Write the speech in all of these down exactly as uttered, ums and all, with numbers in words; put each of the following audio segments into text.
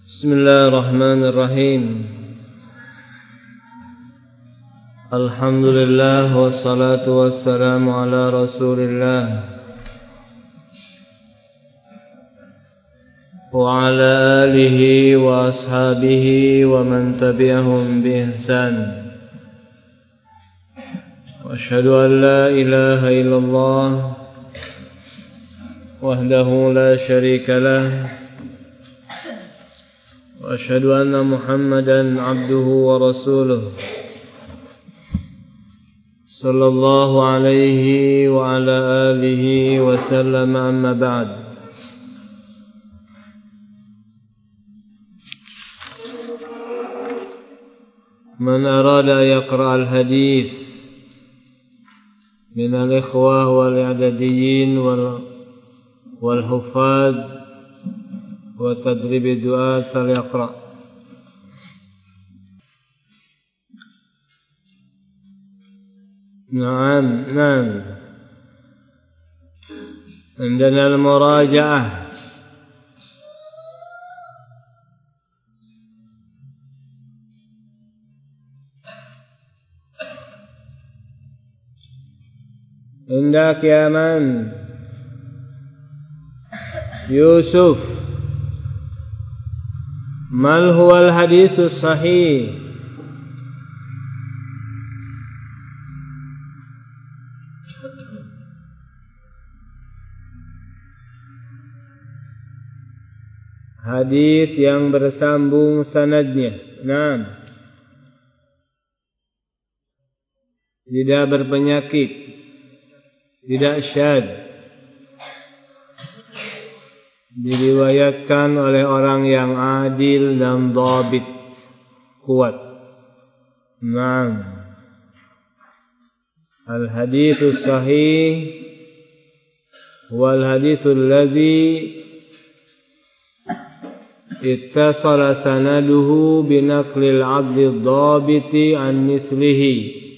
Bismillahirrahmanirrahim. Alhamdulillah wassalatu wassalamu ala Rasulillah wa ala alihi wa ashabihi wa man tabi'ahum bi ihsan. Wa asyhadu an la ilaha illallah wahdahu la syarika lah. وأشهد أن محمدا عبده ورسوله صلى الله عليه وعلى آله وسلم أما بعد. من أراد أن يقرأ الحديث من الإخوة والإعداديين والحفاظ وتدريب الدعاء فليقرأ. نعم نعم عندنا المراجعة. عندك يا من يوسف Mal huwal hadisus sahih? Hadis yang bersambung sanadnya. Naam. Tidak berpenyakit, tidak syadz, diriwayatkan oleh orang yang adil dan dhabit, kuat. Naam. Al-haditsus sahih wal haditsul ladzi ittasala sanaduhu binaqlil 'abdid dhabiti an mithlihi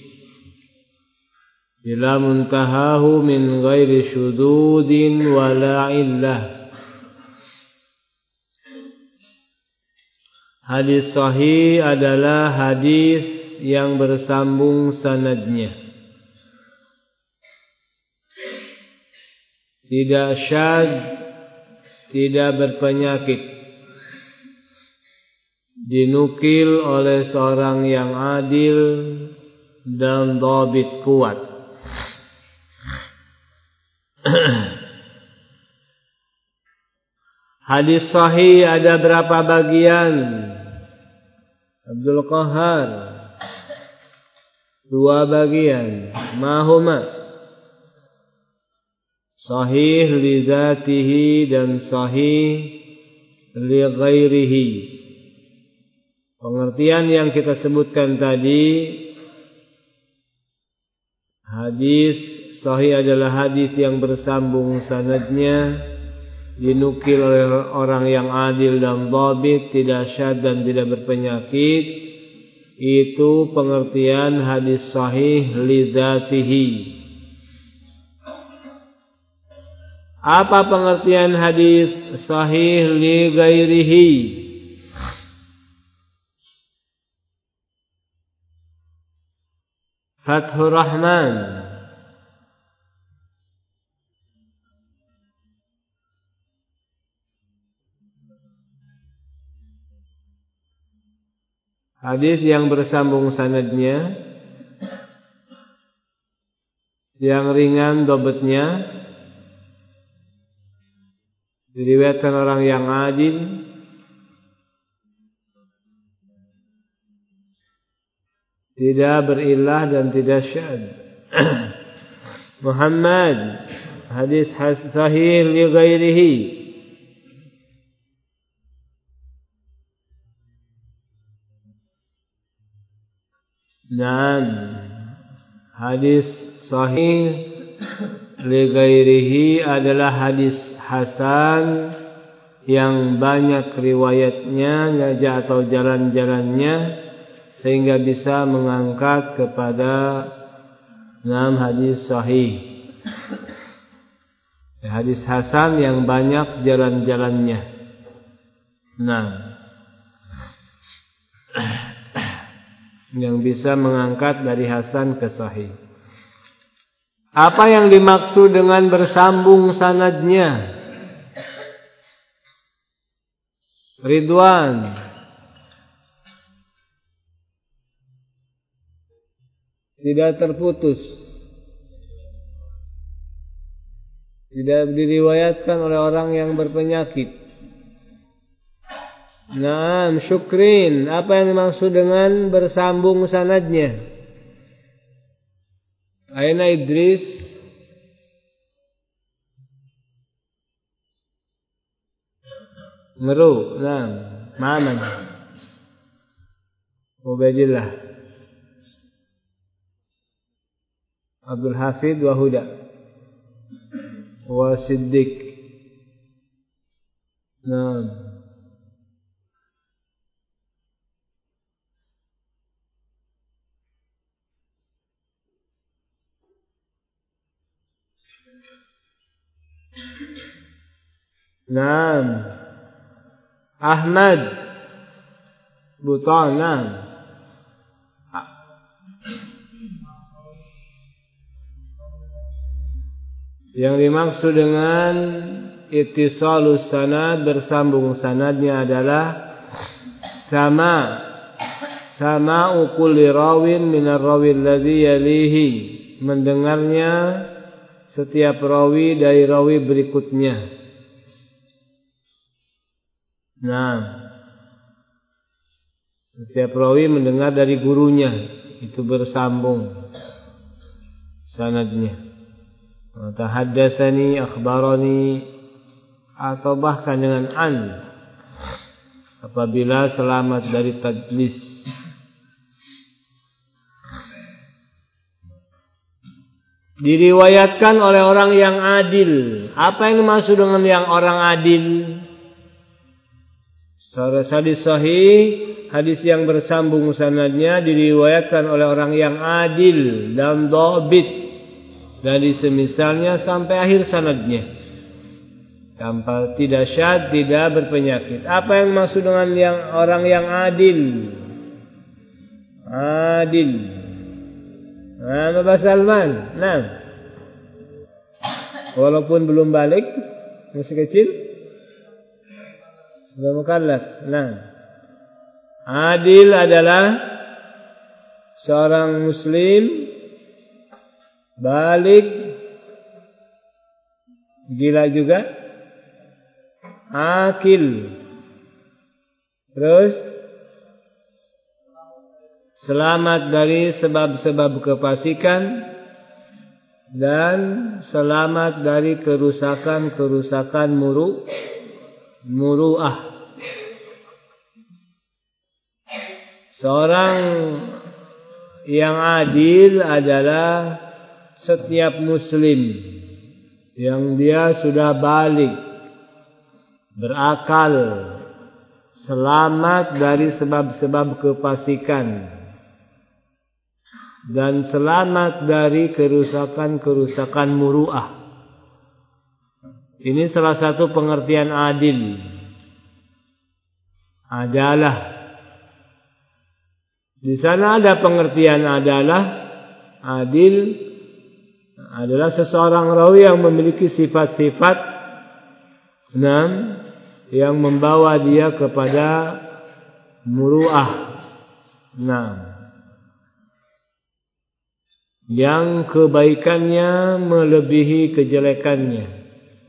ila muntahahu min ghairi syududin wala illah. Hadis sahih adalah hadis yang bersambung sanadnya, tidak syadz, tidak berpenyakit, dinukil oleh seorang yang adil dan dhabit, kuat. Hadis sahih ada berapa bagian? Abdul Qahar, dua bagian. Mahuma sahih li dzatihi dan sahih li ghairihi. Pengertian yang kita sebutkan tadi, hadis sahih adalah hadis yang bersambung sanadnya, dinukil oleh orang yang adil dan dhabit, tidak syadz dan tidak berpenyakit. Itu pengertian hadis sahih li dzatihi. Apa pengertian hadis sahih li ghairihi? Fathur Rahman. Hadis yang bersambung sanadnya, yang ringan dhabitnya, diriwayatkan orang yang adil, tidak berillah dan tidak syadz. Muhammad, hadis sahih li ghairihi. Naam, hadis sahih li ghairihi adalah hadis hasan yang banyak riwayatnya atau jalan-jalannya sehingga bisa mengangkat kepada enam hadis sahih. Hadis hasan yang banyak jalan-jalannya. Nah, yang bisa mengangkat dari hasan ke sahih. Apa yang dimaksud dengan bersambung sanadnya? Ridwan. Tidak terputus. Tidak diriwayatkan oleh orang yang berpenyakit. Naam, syukrin. Apa yang dimaksud dengan bersambung sanadnya? Aina Idris. Meru. Naam. Ma'aman. Ubaidillah. Abdul Hafid wa Huda. Wa Siddiq. Naam. Naam. Ahmad Butan. Naam. Yang dimaksud dengan ittisalus sanad, bersambung sanadnya adalah sama sama kulli rawin minar rawi alladhi yalihi, mendengarnya setiap rawi dari rawi berikutnya. Nah, setiap rawi mendengar dari gurunya, itu bersambung sanadnya. Tahaddatsani, akhbarani, atau bahkan dengan an, apabila selamat dari tadlis. Diriwayatkan oleh orang yang adil. Apa yang dimaksud dengan yang orang adil? Hadis sahih, hadis yang bersambung sanadnya diriwayatkan oleh orang yang adil dan dhabit, dari semisalnya sampai akhir sanadnya, tanpa tidak syad, tidak berpenyakit. Apa yang maksud dengan yang orang yang adil? Adil. Nah, Bapak Salman. Nah, walaupun belum balik, masih kecil, sudah mukallaf. Nah, adil adalah seorang muslim balik, gila juga, akil, terus selamat dari sebab-sebab kefasikan dan selamat dari kerusakan-kerusakan muru muru'ah. Seorang yang adil adalah setiap muslim yang dia sudah balik, berakal, selamat dari sebab-sebab kefasikan dan selamat dari kerusakan-kerusakan muru'ah. Ini salah satu pengertian adil. Adalah. Di sana ada pengertian adalah. Adil adalah seseorang rawi yang memiliki sifat-sifat enam yang membawa dia kepada muru'ah. Enam. Yang kebaikannya melebihi kejelekannya.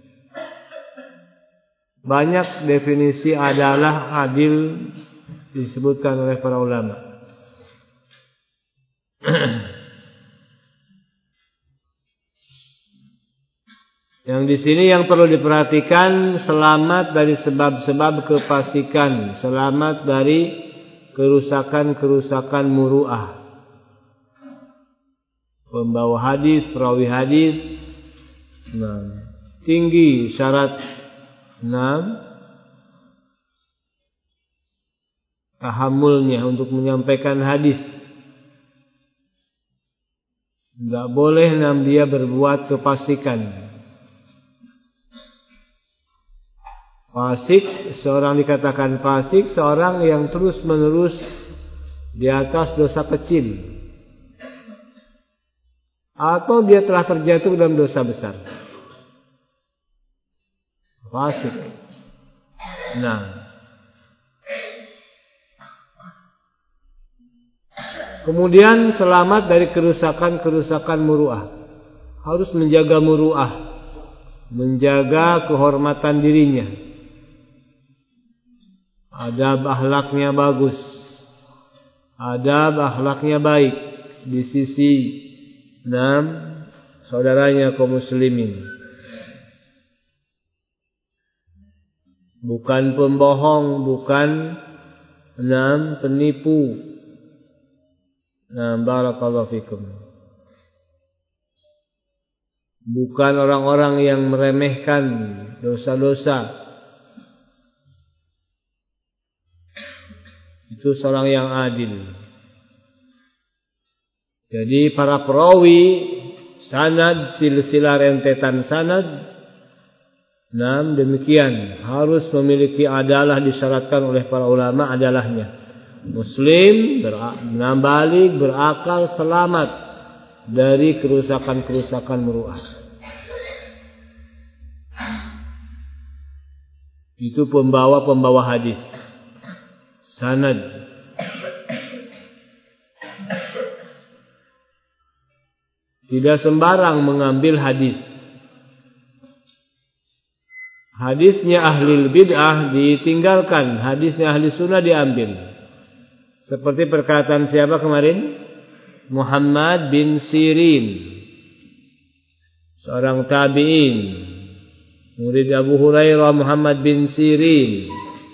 Banyak definisi adalah adil disebutkan oleh para ulama. Yang di sini yang perlu diperhatikan, selamat dari sebab-sebab kefasikan, selamat dari kerusakan-kerusakan muru'ah. Pembawa hadis, perawi hadis, nah, tinggi syarat enam tahammulnya untuk menyampaikan hadis. Tidak boleh enam dia berbuat kefasikan. Fasik, seorang dikatakan fasik, seorang yang terus menerus di atas dosa kecil, atau dia telah terjatuh dalam dosa besar. Fasik. Nah, kemudian selamat dari kerusakan-kerusakan muruah. Harus menjaga muruah, menjaga kehormatan dirinya. Adab akhlaknya bagus, adab akhlaknya baik di sisi enam saudaranya kaum muslimin. Bukan pembohong, bukan enam penipu. Nah, barakallahu fikum. Bukan orang-orang yang meremehkan dosa-dosa. Itu seorang yang adil. Jadi para perawi sanad, silsilah rentetan sanad, nah demikian harus memiliki adalah, disyaratkan oleh para ulama adalahnya. Muslim, berbalik, berakal, selamat dari kerusakan-kerusakan muruah. Itu pembawa-pembawa hadis. Sanad. Tidak sembarang mengambil hadis. Hadisnya ahli bid'ah ditinggalkan, hadisnya ahli sunnah diambil. Seperti perkataan siapa kemarin? Muhammad bin Sirin, seorang tabi'in, murid Abu Hurairah. Muhammad bin Sirin,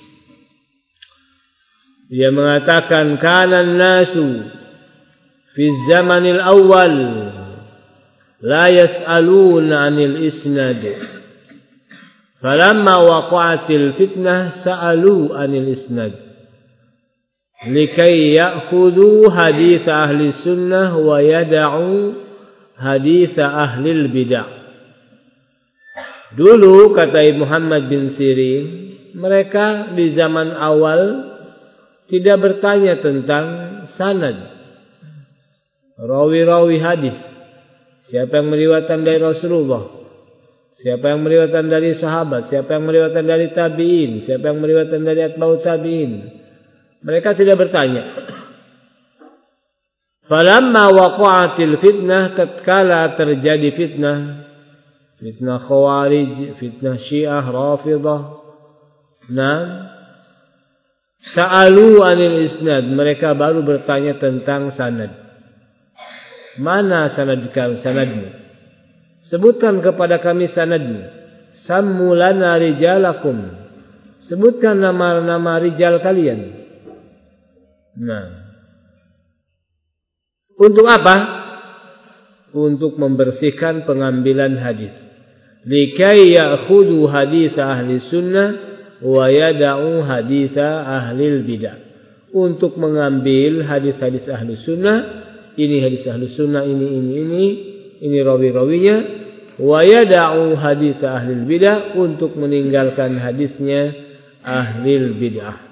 dia mengatakan, kana an-nasu fi zamanil awal la yas'aluna 'anil isnad, falamma waqa'atil fitnah sa'alu 'anil isnad likai ya'khudhu hadits ahli sunnah wa yada'u hadits ahli bid'ah. Dulu, kata Muhammad bin Sirin, mereka di zaman awal tidak bertanya tentang sanad, rawi-rawi hadis. Siapa yang meriwayatkan dari Rasulullah, siapa yang meriwayatkan dari sahabat, siapa yang meriwayatkan dari tabi'in, siapa yang meriwayatkan dari atba'ut tabi'in. Mereka tidak bertanya. Falamma waqa'atil fitnah, tatkala terjadi fitnah, fitnah Khawarij, fitnah Syiah, Rafidah, nah, sa'alu 'anil isnad, mereka baru bertanya tentang sanad. Mana sanad kamu, sanadmu? Sebutkan kepada kami sanadmu. Sammu lana rijalakum, sebutkan nama-nama rijal kalian. Nah, untuk apa? Untuk membersihkan pengambilan hadis. Likai ya'khudhu hadits ahli sunnah wa yada'u hadits ahli bidah. Untuk mengambil hadis-hadis ahli sunnah, ini hadis ahli sunnah, ini ini ini, ini rawi-rawinya, wa yada'u hadits ahli bidah, untuk meninggalkan hadisnya ahli bidah.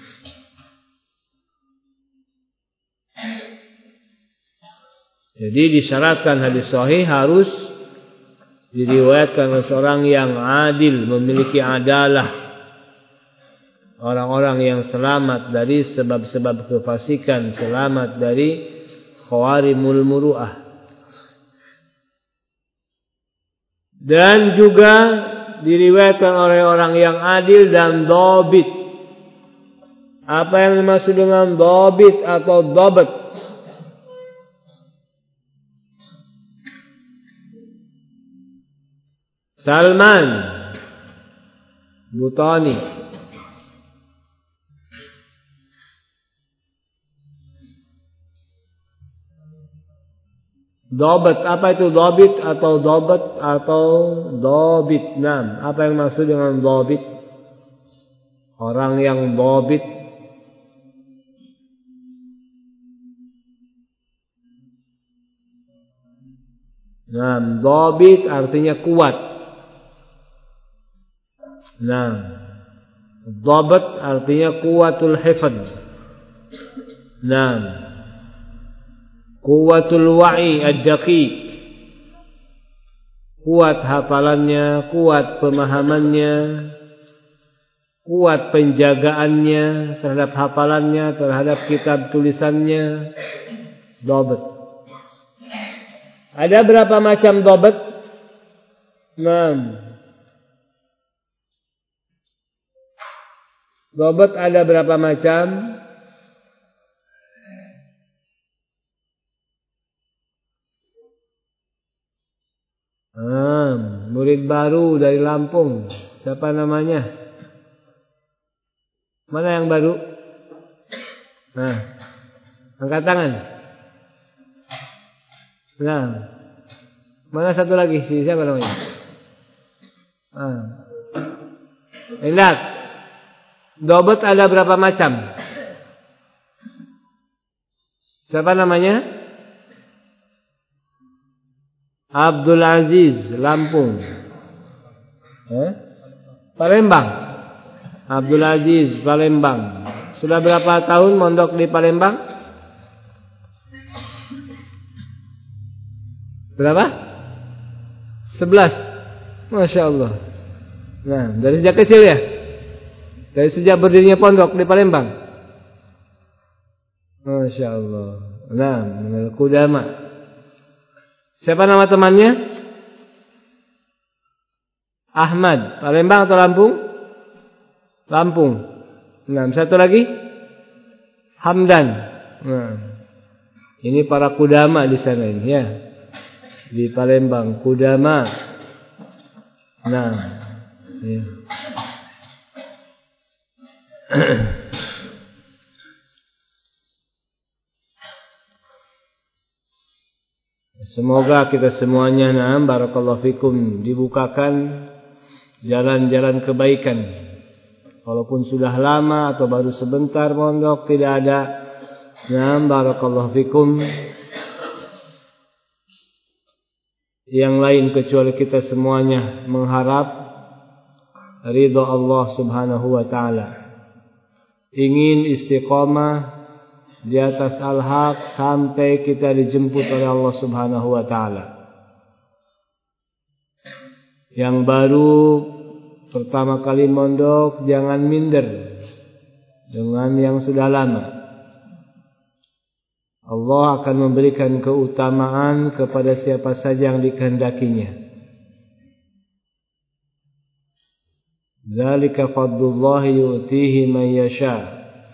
Jadi disyaratkan hadis sahih harus diriwayatkan oleh seorang yang adil, memiliki adalah, orang-orang yang selamat dari sebab-sebab kefasikan, selamat dari khawarimul muru'ah. Dan juga diriwayatkan oleh orang yang adil dan dhabit. Apa yang dimaksud dengan dhabit atau dhabat? Salman Butani, dhabat, apa itu dhabit atau dhabat atau dhabit? Nam, apa yang maksud dengan dhabit? Orang yang dhabit. Nam, dhabit artinya kuat. Nah, dhabat artinya kuatul hifdz, Naam. Quwwatul wa'i ad-daqiq. Kuat hafalannya, kuat pemahamannya, kuat penjagaannya terhadap hafalannya, terhadap kitab tulisannya. Dhabt. Ada berapa macam dhabt? Naam. Dhabt ada berapa macam? Ah, murid baru dari Lampung. Siapa namanya? Mana yang baru? Nah, angkat tangan. Nah, mana satu lagi? Si siapa namanya? Ah, lihat. Dhabt ada berapa macam? Siapa namanya? Abdul Aziz, Lampung. Eh? Palembang. Abdul Aziz, Palembang. Sudah berapa tahun mondok di Palembang? Berapa? Sebelas. Masya Allah. Nah, dari sejak kecil ya? Dari sejak berdirinya pondok di Palembang. Masya Allah. Nah, menurut Qudama. Siapa nama temannya? Ahmad. Palembang atau Lampung? Lampung. Nah, satu lagi? Hamdan. Nah, ini para Qudama di sana ini ya. Di Palembang, Qudama. Nah, ya. Semoga kita semuanya, na'am, barakallahu fikum, dibukakan jalan-jalan kebaikan. Walaupun sudah lama atau baru sebentar mondok, tidak ada, na'am, barakallahu fikum, yang lain kecuali kita semuanya mengharap ridha Allah Subhanahu wa taala. Ingin istiqamah di atas al-haq sampai kita dijemput oleh Allah Subhanahu wa taala. Yang baru pertama kali mondok jangan minder dengan yang sudah lama. Allah akan memberikan keutamaan kepada siapa saja yang dikehendakinya. Dzalika fadlullahi yu'tihi man yasha'.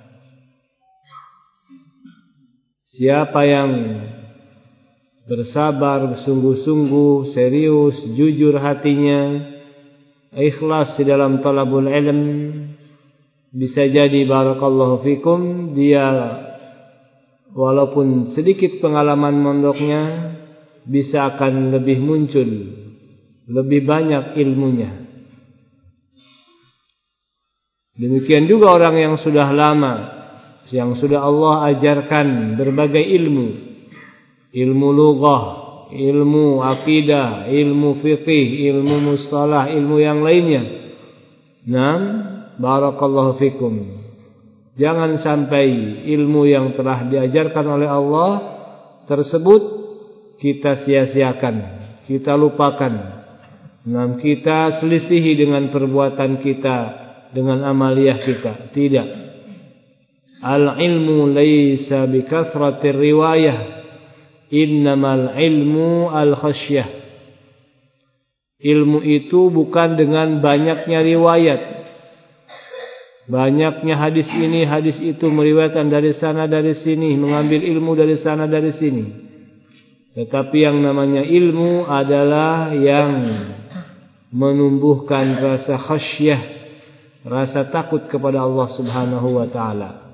Siapa yang bersabar, bersungguh-sungguh, serius, jujur hatinya, ikhlas di dalam talabul ilm, bisa jadi barakallahu fikum, dia walaupun sedikit pengalaman mondoknya, bisa akan lebih muncul, lebih banyak ilmunya. Demikian juga orang yang sudah lama, yang sudah Allah ajarkan berbagai ilmu, ilmu lughah, ilmu akidah, ilmu fiqih, ilmu mustalah, ilmu yang lainnya. Naam, barakallahu fikum. Jangan sampai ilmu yang telah diajarkan oleh Allah tersebut kita sia-siakan, kita lupakan. Naam, kita selisihi dengan perbuatan kita, dengan amaliyah kita. Tidak. Al-ilmu laysa bikathratir riwayah, innamal ilmu al-khasyah. Ilmu itu bukan dengan banyaknya riwayat, banyaknya hadis ini, hadis itu, meriwayatkan dari sana dari sini, mengambil ilmu dari sana dari sini. Tetapi yang namanya ilmu adalah yang menumbuhkan rasa khasyah, rasa takut kepada Allah Subhanahu wa taala.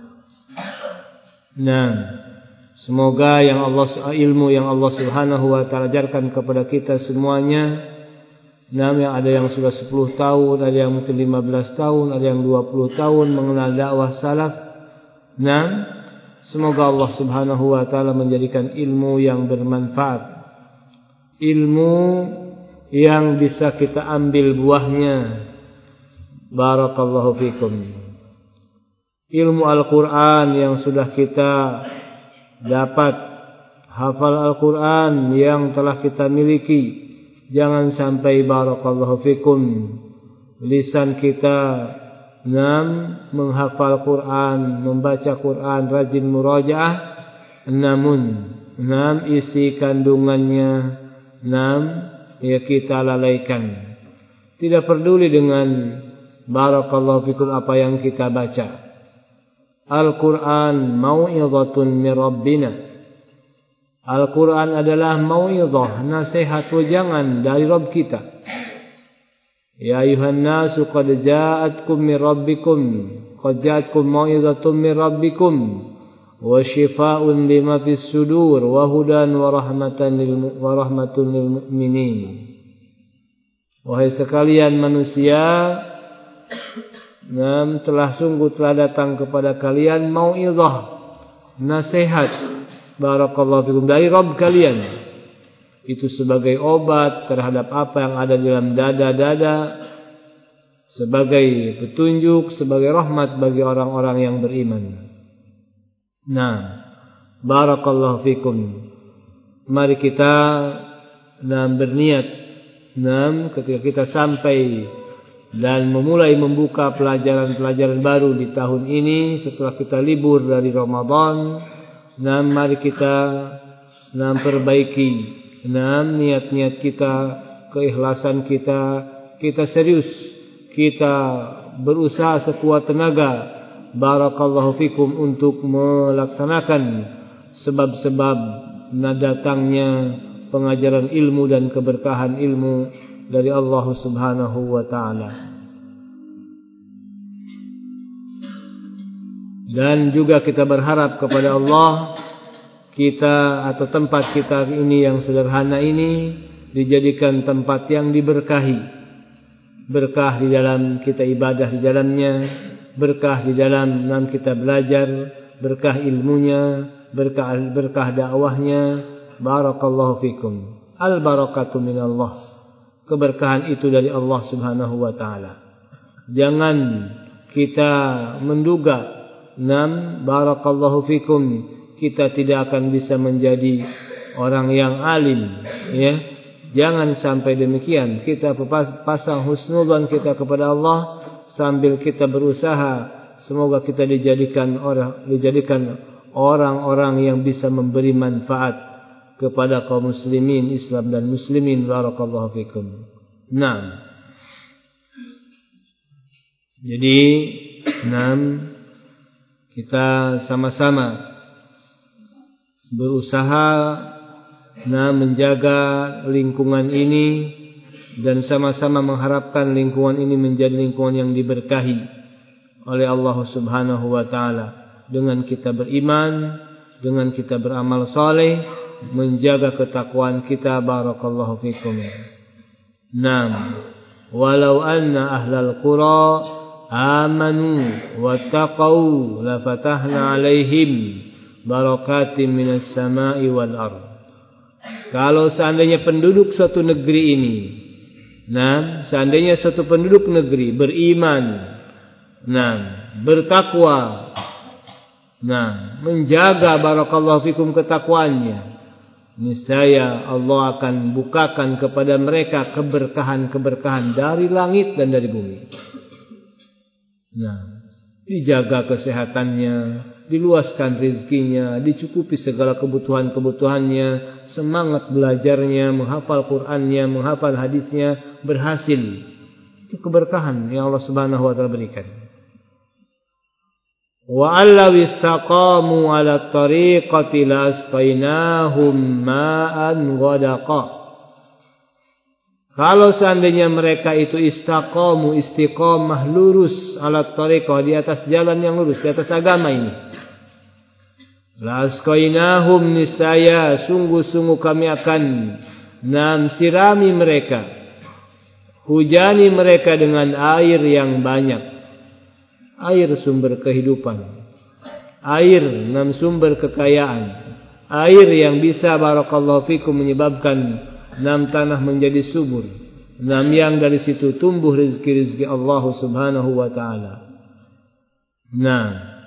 Nah, semoga yang Allah, ilmu yang Allah Subhanahu wa taala ajarkan kepada kita semuanya, nah, yang ada yang sudah sepuluh tahun, ada yang mungkin lima belas tahun, ada yang dua puluh tahun mengenal dakwah salaf. Nah, semoga Allah Subhanahu wa taala menjadikan ilmu yang bermanfaat, ilmu yang bisa kita ambil buahnya. Barakallahu fikum. ilmu Al-Quran yang sudah kita dapat, hafal Al-Quran yang telah kita miliki. Jangan sampai barakallahu fikum lisan kita enam menghafal Quran, membaca Quran, rajin murajaah, namun enam isi kandungannya enam ya kita lalaikan. Tidak peduli dengan barakallahu fikum apa yang kita baca. Al-Quran mau'izatun min Rabbina. Al-Quran adalah mau'izah, nasihat wejangan dari Rabb kita. Ya ayuhan nasu qad ja'atkum min rabbikum, qad ja'atkum mau'izatun min rabbikum wa shifaa'un lima fis sudur wa hudan wa rahmatan lil wa rahmatun lil mu'minin. Wahai sekalian manusia, nam telah sungguh telah datang kepada kalian mau'izah, nasihat barakallahu fikum dari Rabb kalian. Itu sebagai obat terhadap apa yang ada di dalam dada-dada, sebagai petunjuk, sebagai rahmat bagi orang-orang yang beriman. Nah, barakallahu fikum. Mari kita nah, berniat nah, ketika kita sampai dan memulai membuka pelajaran-pelajaran baru di tahun ini setelah kita libur dari Ramadan. Nah, mari kita nah, perbaiki nah, niat-niat kita, keikhlasan kita, kita serius, kita berusaha sekuat tenaga barakallahu fikum untuk melaksanakan sebab-sebab nah, datangnya pengajaran ilmu dan keberkahan ilmu dari Allah Subhanahu wa taala. Dan juga kita berharap kepada Allah, kita atau tempat kita ini yang sederhana ini dijadikan tempat yang diberkahi. Berkah di dalam kita ibadah di dalamnya, berkah di dalam dalam kita belajar, berkah ilmunya, berkah berkah dakwahnya. Barakallahu fikum. Al barakatu minallah. Keberkahan itu dari Allah Subhanahu wa taala. Jangan kita menduga Nam barakallahu fikum kita tidak akan bisa menjadi orang yang alim, ya. Jangan sampai demikian. Kita pasang husnudzan kita kepada Allah sambil kita berusaha semoga kita dijadikan orang dijadikan orang-orang yang bisa memberi manfaat kepada kaum muslimin, Islam dan muslimin. Barakallahu fikum. Naam. Jadi, naam kita sama-sama berusaha nah, menjaga lingkungan ini dan sama-sama mengharapkan lingkungan ini menjadi lingkungan yang diberkahi oleh Allah Subhanahu wa taala dengan kita beriman, dengan kita beramal saleh, menjaga ketakwaan kita. Barakallahu fikum. Naam. Walau anna ahlal qura amanu wattaqau la fatahna alaihim barakatim minas sama'i wal ard. Kalau seandainya penduduk suatu negeri ini, nah, seandainya suatu penduduk negeri beriman, nah, bertakwa, nah, menjaga barakallahu fikum ketakwaannya, niscaya Allah akan bukakan kepada mereka keberkahan-keberkahan dari langit dan dari bumi. Nah, dijaga kesehatannya, diluaskan rezekinya, dicukupi segala kebutuhan-kebutuhannya, semangat belajarnya, menghafal Qur'annya, menghafal hadisnya, berhasil. Itu keberkahan yang Allah Subhanahu wa taala berikan. Wa allaw istaqamu 'ala tariqati lasqainahum ma'an ghadaqa. Kalau seandainya mereka itu istaqamu, istiqamah, lurus ala tariqah, di atas jalan yang lurus, di atas agama ini, lasqainahum, niscaya sungguh-sungguh kami akan nam sirami mereka, hujani mereka dengan air yang banyak, air sumber kehidupan, air nam sumber kekayaan, air yang bisa barakallahu fikum menyebabkan nam tanah menjadi subur, nam yang dari situ tumbuh rezeki-rezeki Allah Subhanahu wa taala. Nah,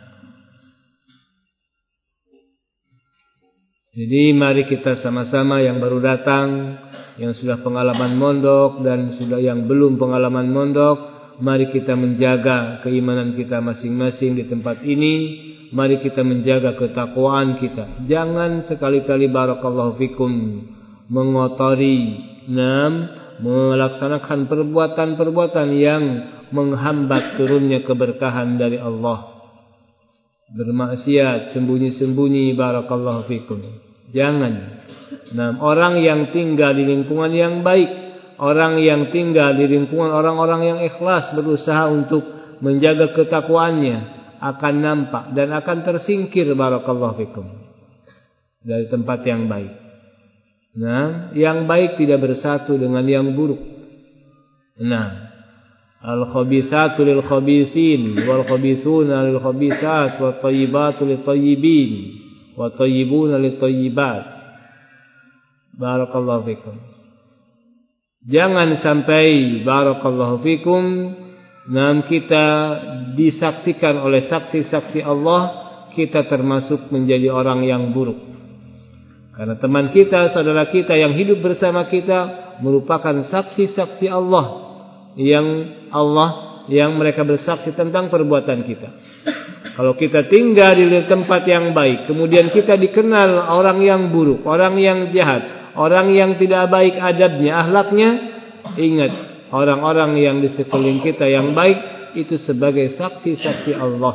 Jadi mari kita sama-sama yang baru datang, yang sudah pengalaman mondok dan sudah yang belum pengalaman mondok, mari kita menjaga keimanan kita masing-masing di tempat ini. Mari kita menjaga ketakwaan kita. Jangan sekali-kali barakallahu fikum mengotori, nam, melaksanakan perbuatan-perbuatan yang menghambat turunnya keberkahan dari Allah. Bermaksiat sembunyi-sembunyi barakallahu fikum. Jangan. Nah, orang yang tinggal di lingkungan yang baik, orang yang tinggal di lingkungan orang-orang yang ikhlas berusaha untuk menjaga ketakwaannya akan nampak dan akan tersingkir barakallahu fikum dari tempat yang baik. Nah, yang baik tidak bersatu dengan yang buruk. Nah, al-khabithatu lil-khabithin wal-khabithuna lil-khabithat wat-thayyibatu lit-thayyibin wat-thayyibuna lit-thayyibat. Barakallahu fikum. Jangan sampai barakallahu fikum nam kita disaksikan oleh saksi-saksi Allah kita termasuk menjadi orang yang buruk. Karena teman kita, saudara kita yang hidup bersama kita merupakan saksi-saksi Allah yang Allah yang mereka bersaksi tentang perbuatan kita. Kalau kita tinggal di tempat yang baik, kemudian kita dikenal orang yang buruk, orang yang jahat, orang yang tidak baik adabnya, akhlaknya, ingat, orang-orang yang di sekeliling kita yang baik itu sebagai saksi-saksi Allah.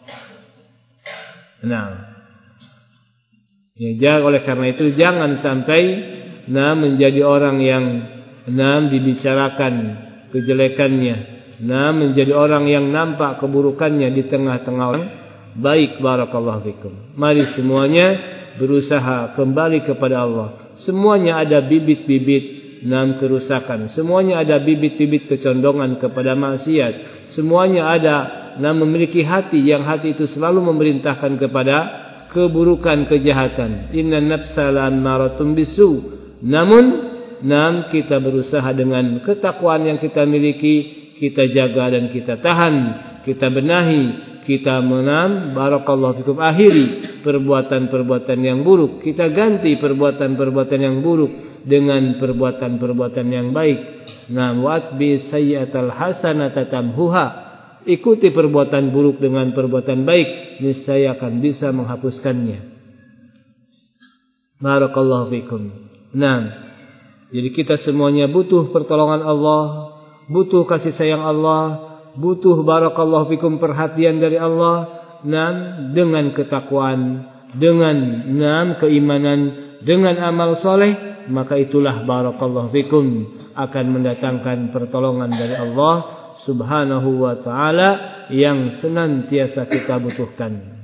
Nah, ya, oleh karena itu jangan sampai nah menjadi orang yang nah dibicarakan kejelekannya, nah menjadi orang yang nampak keburukannya di tengah-tengah orang baik. Barakallahu fikum. Mari semuanya berusaha kembali kepada Allah. Semuanya ada bibit-bibit nam kerusakan. Semuanya ada bibit-bibit kecondongan kepada maksiat. Semuanya ada nam memiliki hati yang hati itu selalu memerintahkan kepada keburukan, kejahatan. Inna nafsa la'ammaratun bisu. Namun nam kita berusaha dengan ketakwaan yang kita miliki, kita jaga dan kita tahan, kita benahi, kita menam barakallahu fikum, akhiri perbuatan-perbuatan yang buruk, kita ganti perbuatan-perbuatan yang buruk dengan perbuatan-perbuatan yang baik. Nah, watbi sayyi'atal hasanata tamhuha, ikuti perbuatan buruk dengan perbuatan baik, niscaya akan bisa menghapuskannya. Barakallahu fikum. Nah, jadi kita semuanya butuh pertolongan Allah, butuh kasih sayang Allah, butuh barakallahu fikum perhatian dari Allah. Nam, dengan ketakwaan, dengan nam keimanan, dengan amal soleh, maka itulah barakallahu fikum akan mendatangkan pertolongan dari Allah subhanahu wa ta'ala yang senantiasa kita butuhkan.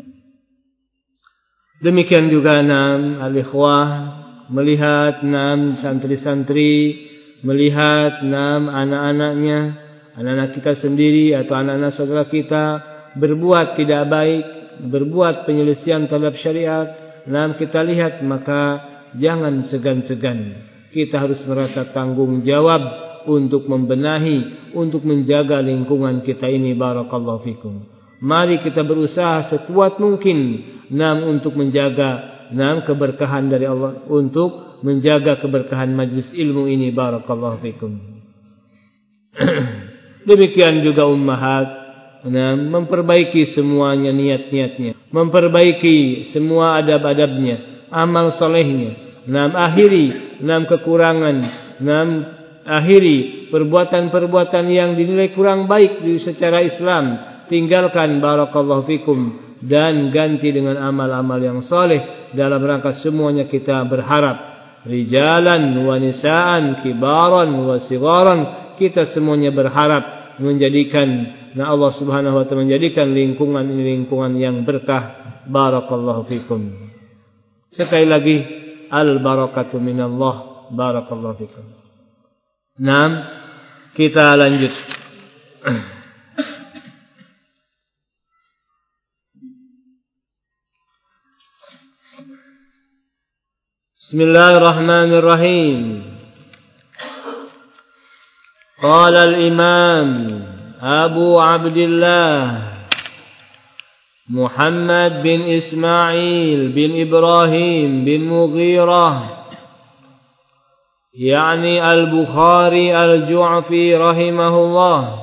Demikian juga nam al-ikhwah melihat nam santri-santri, melihat nam anak-anaknya, anak-anak kita sendiri atau anak-anak saudara kita berbuat tidak baik, berbuat penyelisihan terhadap syariat, nam kita lihat, maka jangan segan-segan. Kita harus merasa tanggung jawab untuk membenahi, untuk menjaga lingkungan kita ini. Barakallahu fikum. Mari kita berusaha sekuat mungkin nam untuk menjaga nam keberkahan dari Allah, untuk menjaga keberkahan majlis ilmu ini. Barakallahu fikum. Demikian juga ummahat, nah, memperbaiki semuanya niat-niatnya, memperbaiki semua adab-adabnya, amal solehnya, nah, akhiri nah, kekurangan, nah, akhiri perbuatan-perbuatan yang dinilai kurang baik secara Islam, tinggalkan barakallahu fikum dan ganti dengan amal-amal yang soleh. Dalam rangka semuanya kita berharap rijalan wa nisaan, kibaran wa sigaran, kita semuanya berharap menjadikan, nah Allah subhanahu wa ta'ala menjadikan lingkungan ini lingkungan yang berkah. Barakallahu fikum. Sekali lagi, al-barakatu minallah. Barakallahu fikum. Nah, kita lanjut. Bismillahirrahmanirrahim. Qala al-imam Abu Abdullah Muhammad bin Ismail bin Ibrahim bin Mughirah, yakni Al-Bukhari Al-Ju'fi rahimahullah.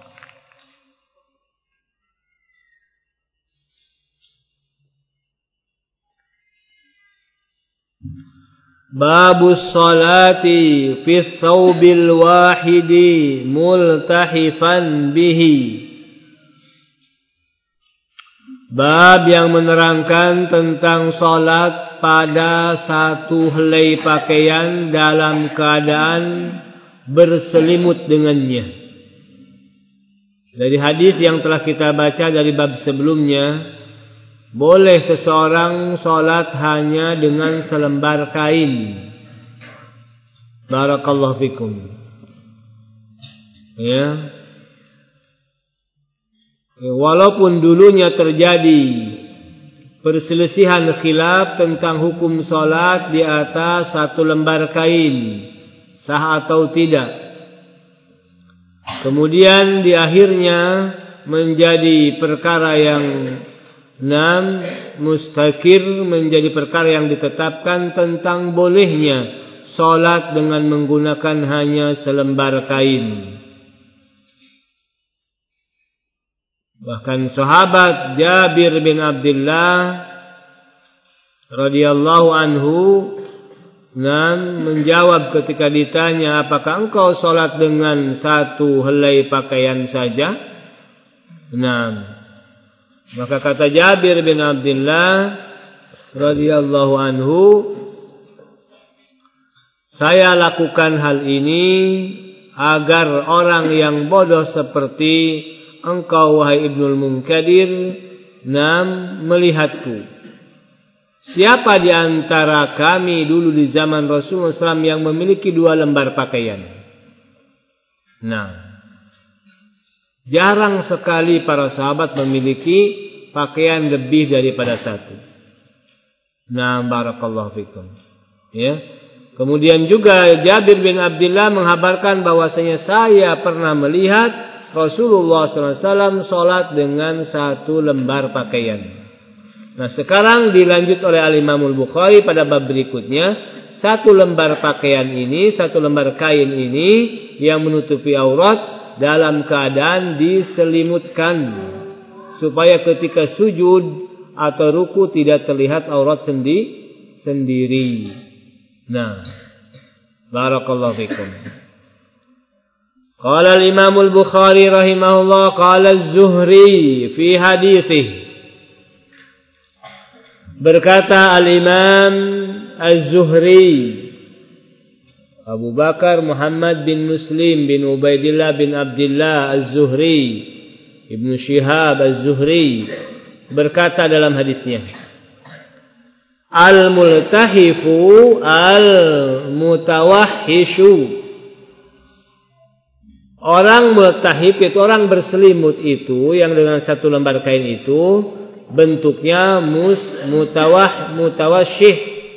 Babus salati fi thawbil wahidi multahifan bihi. Bab yang menerangkan tentang salat pada satu helai pakaian dalam keadaan berselimut dengannya. Dari hadis yang telah kita baca dari bab sebelumnya, boleh seseorang salat hanya dengan selembar kain. Barakallahu fikum. Ya. Walaupun dulunya terjadi perselisihan khilaf tentang hukum salat di atas satu lembar kain, sah atau tidak. Kemudian di akhirnya menjadi perkara yang enam, mustakir, menjadi perkara yang ditetapkan tentang bolehnya salat dengan menggunakan hanya selembar kain. Bahkan sahabat Jabir bin Abdullah radhiyallahu anhu nan menjawab ketika ditanya, apakah engkau salat dengan satu helai pakaian saja? Nah, maka kata Jabir bin Abdullah radhiyallahu anhu, saya lakukan hal ini agar orang yang bodoh seperti engkau wahai Ibnul Munkadir nam melihatku. Siapa di antara kami dulu di zaman Rasulullah shallallahu alaihi wasallam yang memiliki dua lembar pakaian? Nah, jarang sekali para sahabat memiliki pakaian lebih daripada satu. Nah, barakallahu fikum. Ya. Kemudian juga Jabir bin Abdullah mengabarkan bahwasanya saya pernah melihat Rasulullah shallallahu alaihi wasallam salat dengan satu lembar pakaian. Nah, sekarang dilanjut oleh Al-Imam Al-Bukhari pada bab berikutnya, satu lembar pakaian ini, satu lembar kain ini yang menutupi aurat dalam keadaan diselimutkan supaya ketika sujud atau ruku tidak terlihat aurat sendi sendiri. Nah, barakallahu fikum. Qala al-Imam al-Bukhari rahimahullah, qala az-Zuhri fi haditsih. Berkata al-Imam az-Zuhri, Abu Bakar Muhammad bin Muslim bin Ubaidillah bin Abdullah az-Zuhri, Ibnu Shihab az-Zuhri, berkata dalam hadisnya, al-multahifu al-mutawahhishu. Orang multahif itu orang berselimut itu yang dengan satu lembar kain itu bentuknya mus mutawah mutawasyih.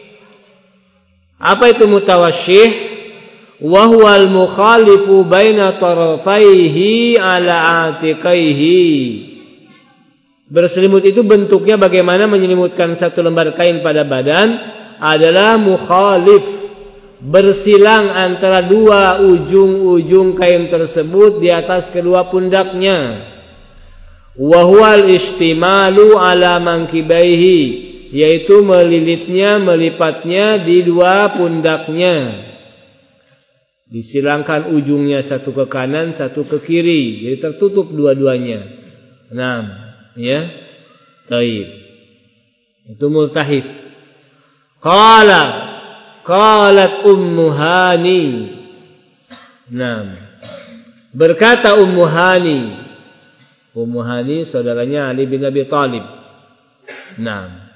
Apa itu mutawasyih? Wa huwal mukhalifu baina tarafaihi ala atiqaihi. Berselimut itu bentuknya bagaimana menyelimutkan satu lembar kain pada badan adalah mukhalif, bersilang antara dua ujung-ujung kain tersebut di atas kedua pundaknya. Wa huwal istimalu ala mankibaihi, yaitu melilitnya, melipatnya di dua pundaknya. Disilangkan ujungnya satu ke kanan, satu ke kiri, jadi tertutup dua-duanya. Nah, ya. Baik. Itu multahif. Qala Qalat Ummu Hani. Nah, berkata Ummu Hani. Ummu Hani saudaranya Ali bin Abi Thalib. Nah,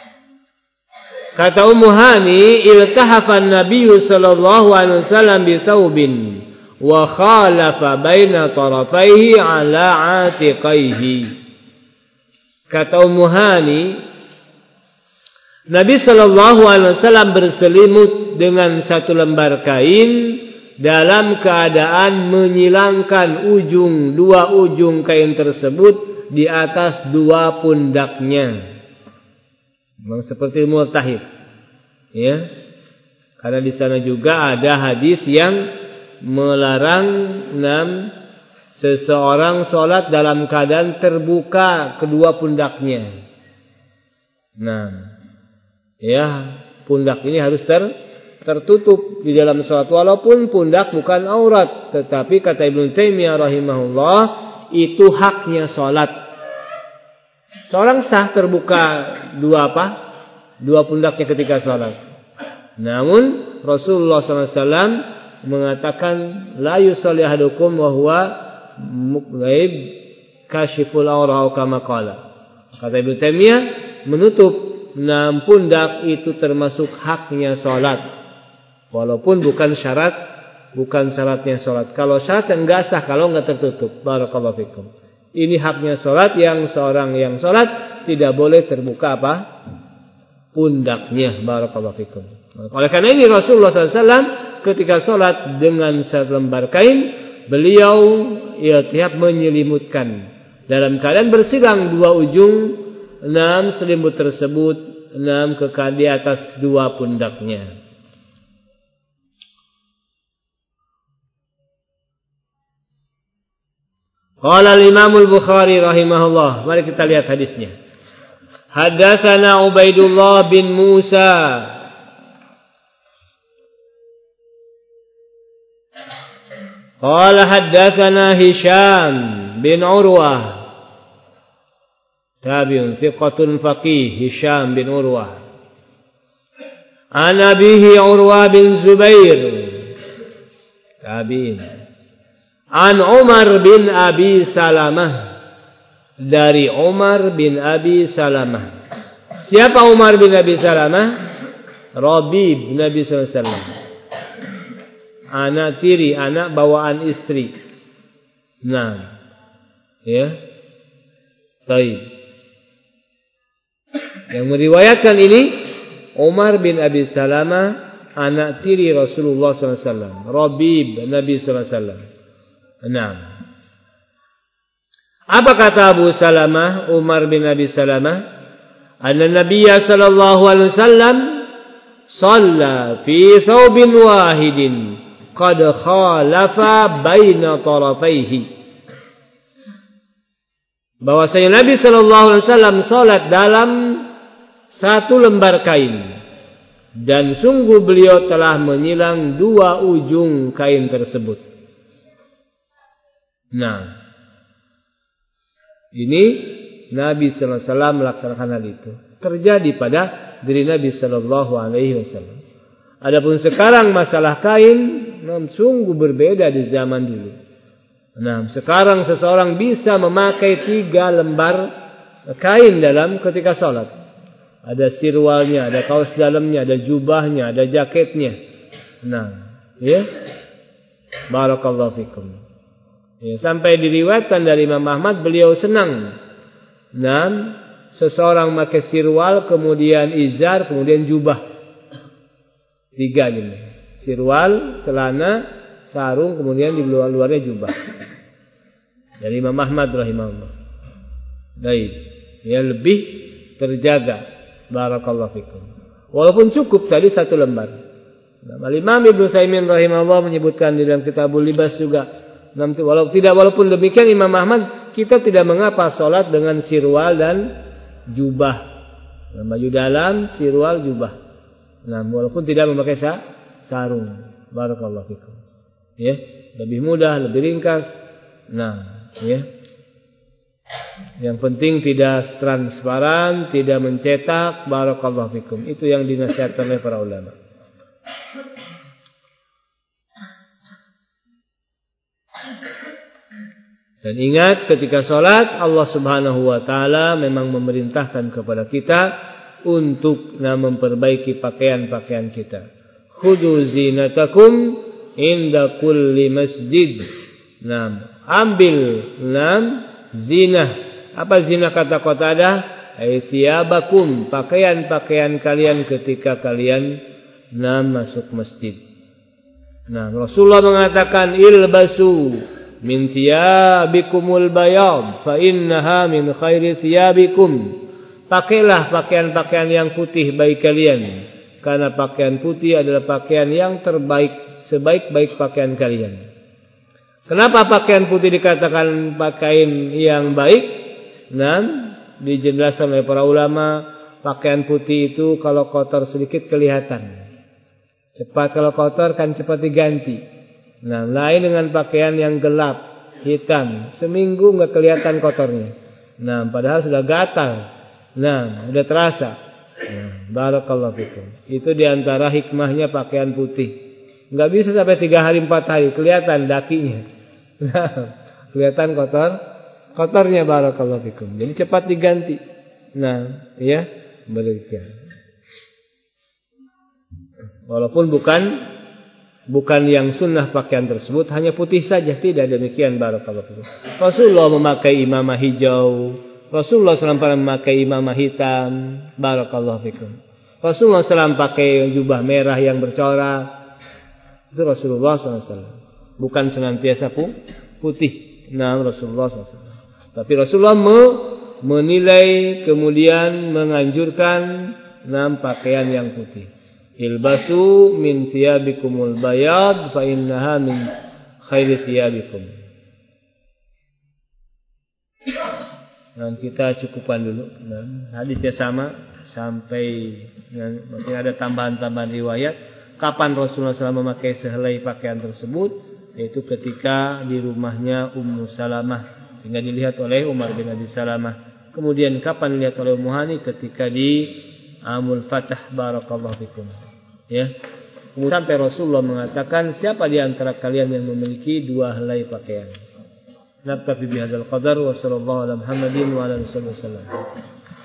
kata Ummu Hani, iltahafa an-nabiy sallallahu alaihi wasallam bi thawbin wa khalafa baina tarafaihi ala atiqaihi. Kata Ummu Hani, Nabi sallallahu alaihi wasallam berselimut dengan satu lembar kain dalam keadaan menyilangkan ujung dua ujung kain tersebut di atas dua pundaknya. Memang seperti multahid. Ya. Karena di sana juga ada hadis yang melarang enam seseorang sholat dalam keadaan terbuka kedua pundaknya. Nah, ya, pundak ini harus ter, tertutup di dalam sholat. Walaupun pundak bukan aurat, tetapi kata Ibnu Taimiyah rahimahullah, itu haknya sholat. Seorang sah terbuka dua apa? Dua pundaknya ketika sholat. Namun Rasulullah shallallahu alaihi wasallam mengatakan la yusalli ahadukum wa huwa muqaib kashiful aurah kama qala. Kata Ibnu Taimiyah, menutup enam pundak itu termasuk haknya salat. Walaupun bukan syarat, bukan syaratnya salat. Kalau syarat enggak sah kalau enggak tertutup. Barakallahu fikum. Ini haknya salat, yang seorang yang salat tidak boleh terbuka apa? Pundaknya. Barakallahu fikum. Oleh karena ini Rasulullah shallallahu alaihi wasallam ketika salat dengan satu lembar kain, beliau ya tiap menyelimutkan dalam keadaan bersilang dua ujung enam selimut tersebut enam ke di atas dua pundaknya. Qala al-Imam al-Bukhari rahimahullah. Mari kita lihat hadisnya. Haddatsana Ubaidullah bin Musa qala haddatsana Hisham bin Urwah tabi'un thiqatun faqih Hisham bin Urwah an abihi Urwah bin Zubair tabi'in an Umar bin Abi Salamah dari Umar bin Abi Salamah. Siapa Umar bin Abi Salamah? Rabib Nabi sallallahu alaihi wasallam, anak tiri, anak bawaan istri. Nah, ya, baik. Yang meriwayatkan ini Umar bin Abi Salamah, anak tiri Rasulullah sallallahu alaihi wasallam, Rabib Nabi sallallahu alaihi wasallam. Nah, apa kata Abu Salamah, Umar bin Abi Salamah? Anna Nabiyya sallallahu alaihi wasallam shalla fi thawbin wahidin qad khalafa baina tarafaihi. Bahwasanya Nabi sallallahu alaihi wasallam salat dalam satu lembar kain, dan sungguh beliau telah menyilang dua ujung kain tersebut. Nah, ini Nabi sallallahu alaihi wasallam melaksanakan hal itu. Terjadi pada diri Nabi sallallahu alaihi wasallam. Adapun sekarang masalah kain, nah, sungguh berbeda di zaman dulu. Nah, sekarang seseorang bisa memakai tiga lembar kain dalam ketika sholat. Ada sirwalnya, ada kaos dalamnya, ada jubahnya, ada jaketnya. Nah, ya, barakallahu fikum. Ya, sampai diriwayatkan dari Imam Ahmad, beliau senang. Nah, seseorang memakai sirwal, kemudian izar, kemudian jubah. Tiga ini. Sirwal, celana, sarung, kemudian di luar-luarnya jubah. Dari Imam Ahmad rahimahullah. Baik. Ya, lebih terjaga. Barakallahu fikum. Walaupun cukup tadi satu lembar. Nah, Imam Ibnu Utsaimin rahimahullah menyebutkan di dalam Kitabul Libas juga. Nanti walau tidak walaupun demikian Imam Ahmad, kita tidak mengapa sholat dengan sirwal dan jubah. Nah, baju dalam, sirwal, jubah. Nah, walaupun tidak memakai sarung. Barakallahu fikum. Ya, lebih mudah, lebih ringkas. Nah, ya. Yang penting tidak transparan, tidak mencetak. Barakallahu fikum. Itu yang dinasihatkan oleh para ulama. Dan ingat ketika sholat Allah subhanahu wa ta'ala memang memerintahkan kepada kita untuk nah, memperbaiki pakaian-pakaian kita. Khudhu zinatakum inda kulli masjid. Nah, ambil nah, zinah. Apa zinah kata Qatadah? Ai thiyabakum, pakaian-pakaian kalian ketika kalian nah, masuk masjid. Nah, Rasulullah mengatakan ilbasu min thiyabikumul bayad fa innaha min khairi thiyabikum. Pakailah pakaian-pakaian yang putih bagi kalian, karena pakaian putih adalah pakaian yang terbaik, sebaik-baik pakaian kalian. Kenapa pakaian putih dikatakan pakaian yang baik? Nah, dijelaskan oleh para ulama, pakaian putih itu kalau kotor sedikit kelihatan. Cepat kalau kotor kan cepat diganti. Nah, lain dengan pakaian yang gelap, hitam, seminggu enggak kelihatan kotornya. Nah, padahal sudah gatal. Nah, sudah terasa. Nah, barakallahu fikum. Itu diantara hikmahnya pakaian putih. Enggak bisa sampai tiga hari empat hari kelihatan dakinya. Nah, kelihatan kotor, kotornya barakallahu fikum. Jadi cepat diganti. Nah, ya, berikan. Walaupun bukan bukan yang sunnah pakaian tersebut, hanya putih saja, tidak demikian barakallahu fikum. Rasulullah memakai imamah hijau, Rasulullah shallallahu alaihi wasallam memakai imamah hitam, barakallahu fikum. Rasulullah shallallahu alaihi wasallam pakai jubah merah yang bercorak, itu Rasulullah shallallahu alaihi wasallam. Bukan senantiasa putih. Nah, Rasulullah shallallahu alaihi wasallam. Tapi Rasulullah menilai kemudian menganjurkan enam pakaian yang putih. Ilbasu min thiyabikumul bayad fa innaha min khairi thiyabikum. Dan kita cukupkan dulu. Nah, hadisnya sama sampai nah, mungkin ada tambahan-tambahan riwayat. Kapan Rasulullah shallallahu alaihi wasallam memakai sehelai pakaian tersebut? Yaitu ketika di rumahnya Ummu Salamah, sehingga dilihat oleh Umar bin Abi Salamah. Kemudian kapan dilihat oleh Ummu Hani? Ketika di Amul Fatah, barakallahu fikum. Ya. Kemudian sampai Rasulullah mengatakan, siapa di antara kalian yang memiliki dua helai pakaian? Naktafi bihadzal qadar wa sallallahu ala Muhammadin wa ala alihi wasallam.